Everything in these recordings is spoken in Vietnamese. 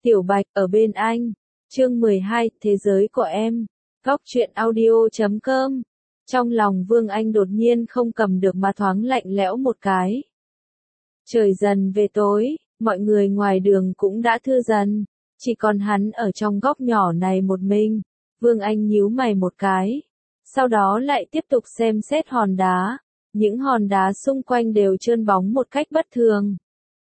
Tiểu Bạch ở bên anh. Chương 12, Thế giới của em. Góc truyện audio.com. Trong lòng Vương Anh đột nhiên không cầm được mà thoáng lạnh lẽo một cái. Trời dần về tối, mọi người ngoài đường cũng đã thư dần, chỉ còn hắn ở trong góc nhỏ này một mình. Vương Anh nhíu mày một cái, sau đó lại tiếp tục xem xét hòn đá. Những hòn đá xung quanh đều trơn bóng một cách bất thường.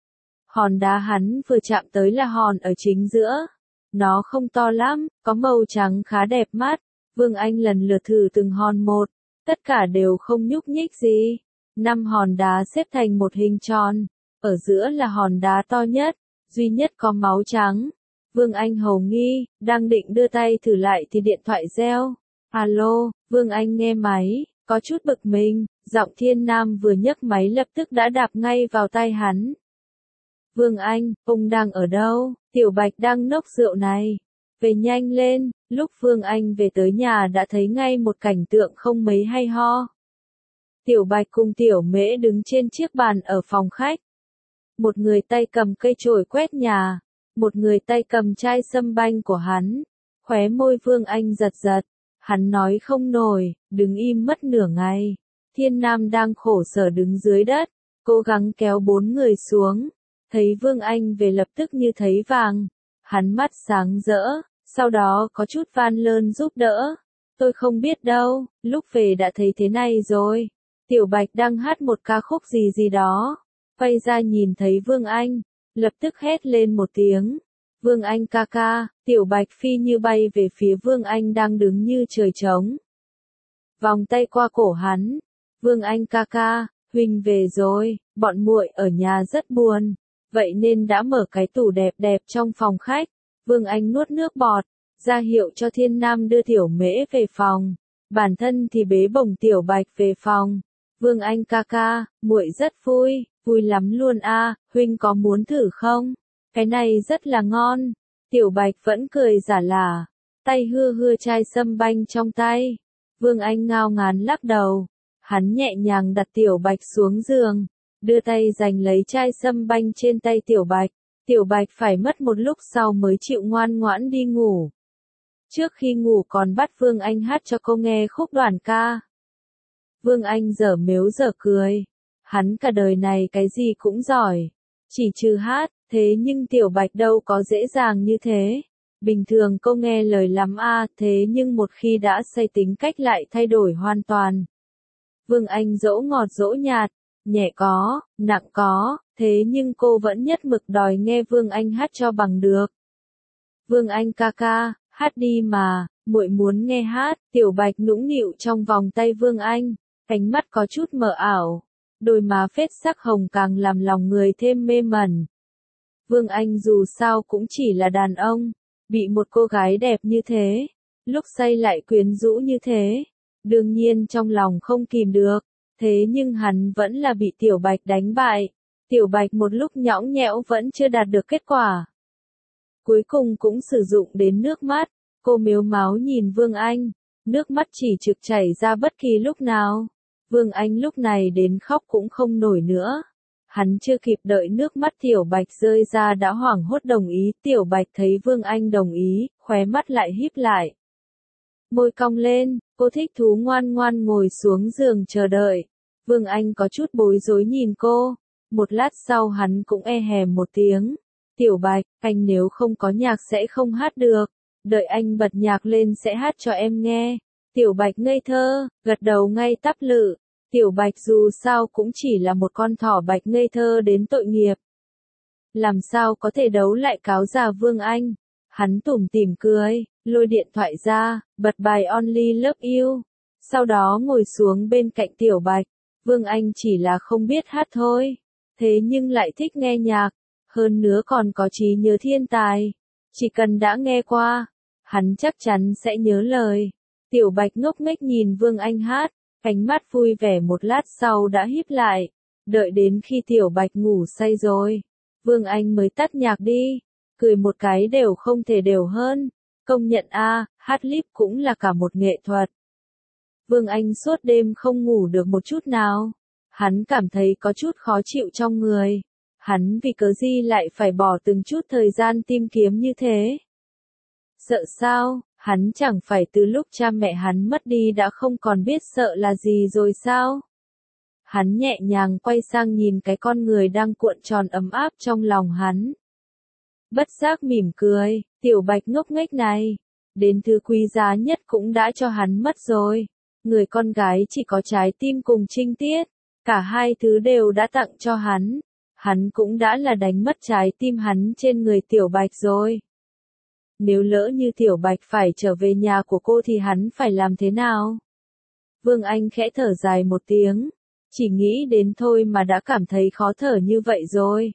Hòn đá hắn vừa chạm tới là hòn ở chính giữa. Nó không to lắm, có màu trắng khá đẹp mắt. Vương Anh lần lượt thử từng hòn một, tất cả đều không nhúc nhích gì. 5 hòn đá xếp thành một hình tròn, ở giữa là hòn đá to nhất, duy nhất có máu trắng. Vương Anh hầu nghi, đang định đưa tay thử lại thì điện thoại reo. Alo, Vương Anh nghe máy, có chút bực mình, giọng Thiên Nam vừa nhấc máy lập tức đã đạp ngay vào tai hắn. Vương Anh, ông đang ở đâu? Tiểu Bạch đang nốc rượu này. Về nhanh lên. Lúc Vương Anh về tới nhà đã thấy ngay một cảnh tượng không mấy hay ho. Tiểu Bạch cùng Tiểu Mễ đứng trên chiếc bàn ở phòng khách. Một người tay cầm cây chổi quét nhà, một người tay cầm chai sâm banh của hắn. Khóe môi Vương Anh giật giật, hắn nói không nổi, đứng im mất nửa ngày. Thiên Nam đang khổ sở đứng dưới đất, cố gắng kéo 4 người xuống. Thấy Vương Anh về lập tức như thấy vàng, hắn mắt sáng rỡ, sau đó có chút van lơn giúp đỡ. Tôi không biết đâu, lúc về đã thấy thế này rồi. Tiểu Bạch đang hát một ca khúc gì đó, quay ra nhìn thấy Vương Anh, lập tức hét lên một tiếng. Vương Anh ca ca, Tiểu Bạch phi như bay về phía Vương Anh đang đứng như trời trống. Vòng tay qua cổ hắn, Vương Anh ca ca, Huỳnh về rồi, bọn muội ở nhà rất buồn. Vậy nên đã mở cái tủ đẹp đẹp trong phòng khách. Vương Anh nuốt nước bọt, ra hiệu cho Thiên Nam đưa Tiểu Mễ về phòng. Bản thân thì bế bổng Tiểu Bạch về phòng. Vương Anh ca ca, muội rất vui, vui lắm luôn a, huynh có muốn thử không? Cái này rất là ngon. Tiểu Bạch vẫn cười giả lả, tay hưa chai sâm banh trong tay. Vương Anh ngao ngán lắc đầu. Hắn nhẹ nhàng đặt Tiểu Bạch xuống giường, đưa tay giành lấy chai sâm banh trên tay Tiểu Bạch. Tiểu Bạch phải mất một lúc sau mới chịu ngoan ngoãn đi ngủ. Trước khi ngủ còn bắt Vương Anh hát cho cô nghe khúc đoàn ca. Vương Anh dở mếu dở cười. Hắn cả đời này cái gì cũng giỏi, chỉ trừ hát, thế nhưng Tiểu Bạch đâu có dễ dàng như thế. Bình thường cô nghe lời lắm thế nhưng một khi đã say tính cách lại thay đổi hoàn toàn. Vương Anh dỗ ngọt dỗ nhạt, nhẹ có, nặng có, thế nhưng cô vẫn nhất mực đòi nghe Vương Anh hát cho bằng được. Vương Anh ca ca, hát đi mà, muội muốn nghe hát. Tiểu Bạch nũng nịu trong vòng tay Vương Anh, ánh mắt có chút mờ ảo, đôi má phết sắc hồng càng làm lòng người thêm mê mẩn. Vương Anh dù sao cũng chỉ là đàn ông, bị một cô gái đẹp như thế, lúc say lại quyến rũ như thế, đương nhiên trong lòng không kìm được. Thế nhưng hắn vẫn là bị Tiểu Bạch đánh bại. Tiểu Bạch một lúc nhõng nhẽo vẫn chưa đạt được kết quả. Cuối cùng cũng sử dụng đến nước mắt. Cô mếu máo nhìn Vương Anh, nước mắt chỉ trực chảy ra bất kỳ lúc nào. Vương Anh lúc này đến khóc cũng không nổi nữa. Hắn chưa kịp đợi nước mắt Tiểu Bạch rơi ra đã hoảng hốt đồng ý. Tiểu Bạch thấy Vương Anh đồng ý, khóe mắt lại híp lại. Môi cong lên, cô thích thú ngoan ngoan ngồi xuống giường chờ đợi. Vương Anh có chút bối rối nhìn cô. Một lát sau hắn cũng e hèm một tiếng. Tiểu Bạch, anh nếu không có nhạc sẽ không hát được. Đợi anh bật nhạc lên sẽ hát cho em nghe. Tiểu Bạch ngây thơ, gật đầu ngay tắp lự. Tiểu Bạch dù sao cũng chỉ là một con thỏ bạch ngây thơ đến tội nghiệp. Làm sao có thể đấu lại cáo già Vương Anh. Hắn tủm tỉm cười, lôi điện thoại ra, bật bài Only Love You. Sau đó ngồi xuống bên cạnh Tiểu Bạch. Vương Anh chỉ là không biết hát thôi, thế nhưng lại thích nghe nhạc, hơn nữa còn có trí nhớ thiên tài. Chỉ cần đã nghe qua, hắn chắc chắn sẽ nhớ lời. Tiểu Bạch ngốc nghếch nhìn Vương Anh hát, ánh mắt vui vẻ một lát sau đã híp lại, đợi đến khi Tiểu Bạch ngủ say rồi, Vương Anh mới tắt nhạc đi, cười một cái đều không thể đều hơn. Công nhận hát líp cũng là cả một nghệ thuật. Vương Anh suốt đêm không ngủ được một chút nào. Hắn cảm thấy có chút khó chịu trong người. Hắn vì cớ gì lại phải bỏ từng chút thời gian tìm kiếm như thế? Sợ sao? Hắn chẳng phải từ lúc cha mẹ hắn mất đi đã không còn biết sợ là gì rồi sao? Hắn nhẹ nhàng quay sang nhìn cái con người đang cuộn tròn ấm áp trong lòng hắn. Bất giác mỉm cười, Tiểu Bạch ngốc nghếch này, đến thứ quý giá nhất cũng đã cho hắn mất rồi. Người con gái chỉ có trái tim cùng trinh tiết, cả hai thứ đều đã tặng cho hắn cũng đã là đánh mất trái tim hắn trên người Tiểu Bạch rồi. Nếu lỡ như Tiểu Bạch phải trở về nhà của cô thì hắn phải làm thế nào? Vương Anh khẽ thở dài một tiếng, chỉ nghĩ đến thôi mà đã cảm thấy khó thở như vậy rồi.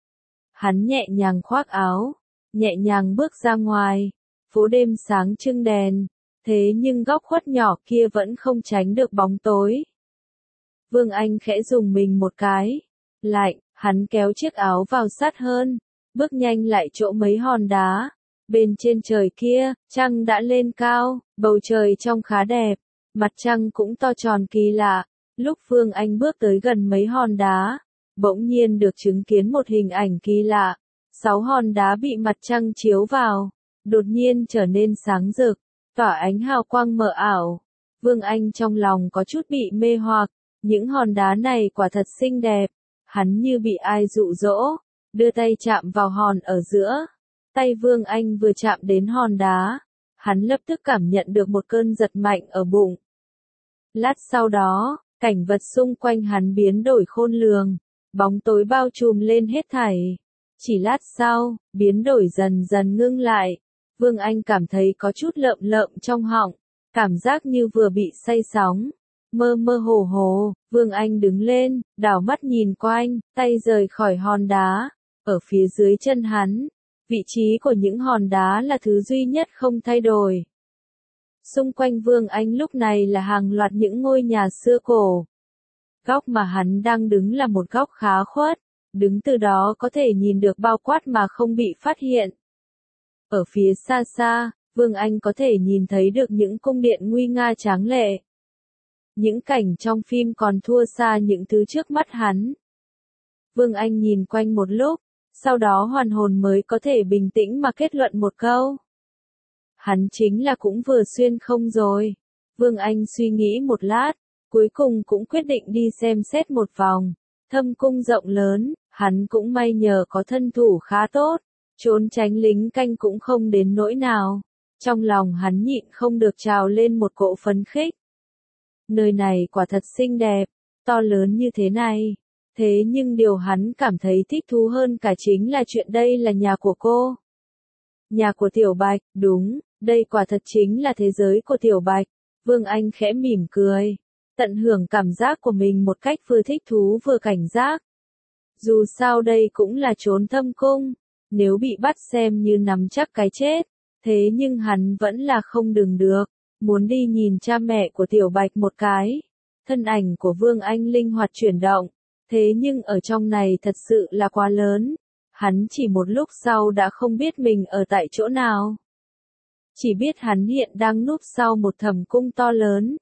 Hắn nhẹ nhàng khoác áo, nhẹ nhàng bước ra ngoài, phố đêm sáng trưng đèn, thế nhưng góc khuất nhỏ kia vẫn không tránh được bóng tối. Vương Anh khẽ dùng mình một cái, lạnh, hắn kéo chiếc áo vào sát hơn, bước nhanh lại chỗ mấy hòn đá. Bên trên trời kia, trăng đã lên cao, bầu trời trông khá đẹp, mặt trăng cũng to tròn kỳ lạ. Lúc Vương Anh bước tới gần mấy hòn đá, bỗng nhiên được chứng kiến một hình ảnh kỳ lạ. 6 hòn đá bị mặt trăng chiếu vào, đột nhiên trở nên sáng rực, tỏa ánh hào quang mờ ảo. Vương Anh trong lòng có chút bị mê hoặc, những hòn đá này quả thật xinh đẹp. Hắn như bị ai dụ dỗ, đưa tay chạm vào hòn ở giữa. Tay Vương Anh vừa chạm đến hòn đá, hắn lập tức cảm nhận được một cơn giật mạnh ở bụng. Lát sau đó, cảnh vật xung quanh hắn biến đổi khôn lường, bóng tối bao trùm lên hết thảy. Chỉ lát sau, biến đổi dần dần ngưng lại, Vương Anh cảm thấy có chút lợm lợm trong họng, cảm giác như vừa bị say sóng. Mơ mơ hồ hồ, Vương Anh đứng lên, đảo mắt nhìn quanh, tay rời khỏi hòn đá, ở phía dưới chân hắn. Vị trí của những hòn đá là thứ duy nhất không thay đổi. Xung quanh Vương Anh lúc này là hàng loạt những ngôi nhà xưa cổ. Góc mà hắn đang đứng là một góc khá khuất, đứng từ đó có thể nhìn được bao quát mà không bị phát hiện. Ở phía xa xa, Vương Anh có thể nhìn thấy được những cung điện nguy nga tráng lệ. Những cảnh trong phim còn thua xa những thứ trước mắt hắn. Vương Anh nhìn quanh một lúc, sau đó hoàn hồn mới có thể bình tĩnh mà kết luận một câu. Hắn chính là cũng vừa xuyên không rồi. Vương Anh suy nghĩ một lát, cuối cùng cũng quyết định đi xem xét một vòng. Thâm cung rộng lớn, hắn cũng may nhờ có thân thủ khá tốt, trốn tránh lính canh cũng không đến nỗi nào. Trong lòng hắn nhịn không được trào lên một cỗ phấn khích. Nơi này quả thật xinh đẹp, to lớn như thế này. Thế nhưng điều hắn cảm thấy thích thú hơn cả chính là chuyện đây là nhà của cô. Nhà của Tiểu Bạch, đúng, đây quả thật chính là thế giới của Tiểu Bạch. Vương Anh khẽ mỉm cười, tận hưởng cảm giác của mình một cách vừa thích thú vừa cảnh giác. Dù sao đây cũng là trốn thâm cung, nếu bị bắt xem như nắm chắc cái chết, thế nhưng hắn vẫn là không đừng được, muốn đi nhìn cha mẹ của Tiểu Bạch một cái. Thân ảnh của Vương Anh linh hoạt chuyển động. Thế nhưng ở trong này thật sự là quá lớn. Hắn chỉ một lúc sau đã không biết mình ở tại chỗ nào. Chỉ biết hắn hiện đang núp sau một thầm cung to lớn.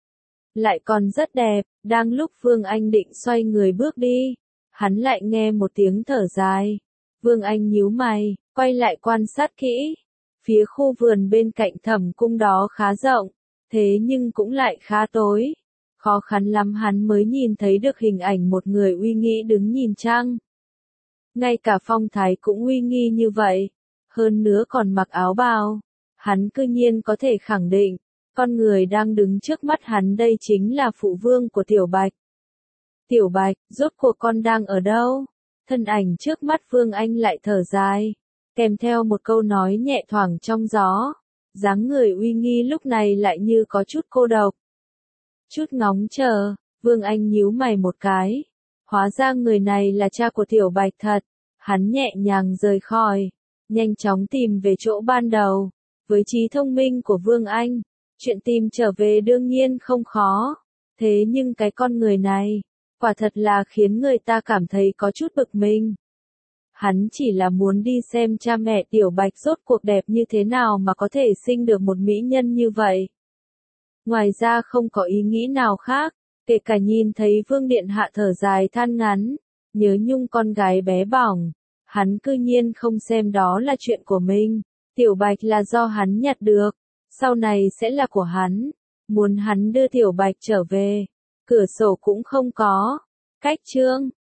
Lại còn rất đẹp, đang lúc Vương Anh định xoay người bước đi. Hắn lại nghe một tiếng thở dài. Vương Anh nhíu mày, quay lại quan sát kỹ. Phía khu vườn bên cạnh thầm cung đó khá rộng, thế nhưng cũng lại khá tối. Khó khăn lắm hắn mới nhìn thấy được hình ảnh một người uy nghi đứng nhìn trăng. Ngay cả phong thái cũng uy nghi như vậy, hơn nữa còn mặc áo bào. Hắn cư nhiên có thể khẳng định, con người đang đứng trước mắt hắn đây chính là phụ vương của Tiểu Bạch. Tiểu Bạch, rốt cuộc con đang ở đâu? Thân ảnh trước mắt Vương Anh lại thở dài, kèm theo một câu nói nhẹ thoảng trong gió. Dáng người uy nghi lúc này lại như có chút cô độc. Chút ngóng chờ, Vương Anh nhíu mày một cái. Hóa ra người này là cha của Tiểu Bạch thật. Hắn nhẹ nhàng rời khỏi, nhanh chóng tìm về chỗ ban đầu. Với trí thông minh của Vương Anh, chuyện tìm trở về đương nhiên không khó. Thế nhưng cái con người này, quả thật là khiến người ta cảm thấy có chút bực mình. Hắn chỉ là muốn đi xem cha mẹ Tiểu Bạch rốt cuộc đẹp như thế nào mà có thể sinh được một mỹ nhân như vậy. Ngoài ra không có ý nghĩ nào khác, kể cả nhìn thấy Vương Điện Hạ thở dài than ngắn, Nhớ nhung con gái bé bỏng, hắn cư nhiên không xem đó là chuyện của mình. Tiểu Bạch là do hắn nhặt được, sau này sẽ là của hắn. Muốn hắn đưa Tiểu Bạch trở về, cửa sổ cũng không có. Cách chương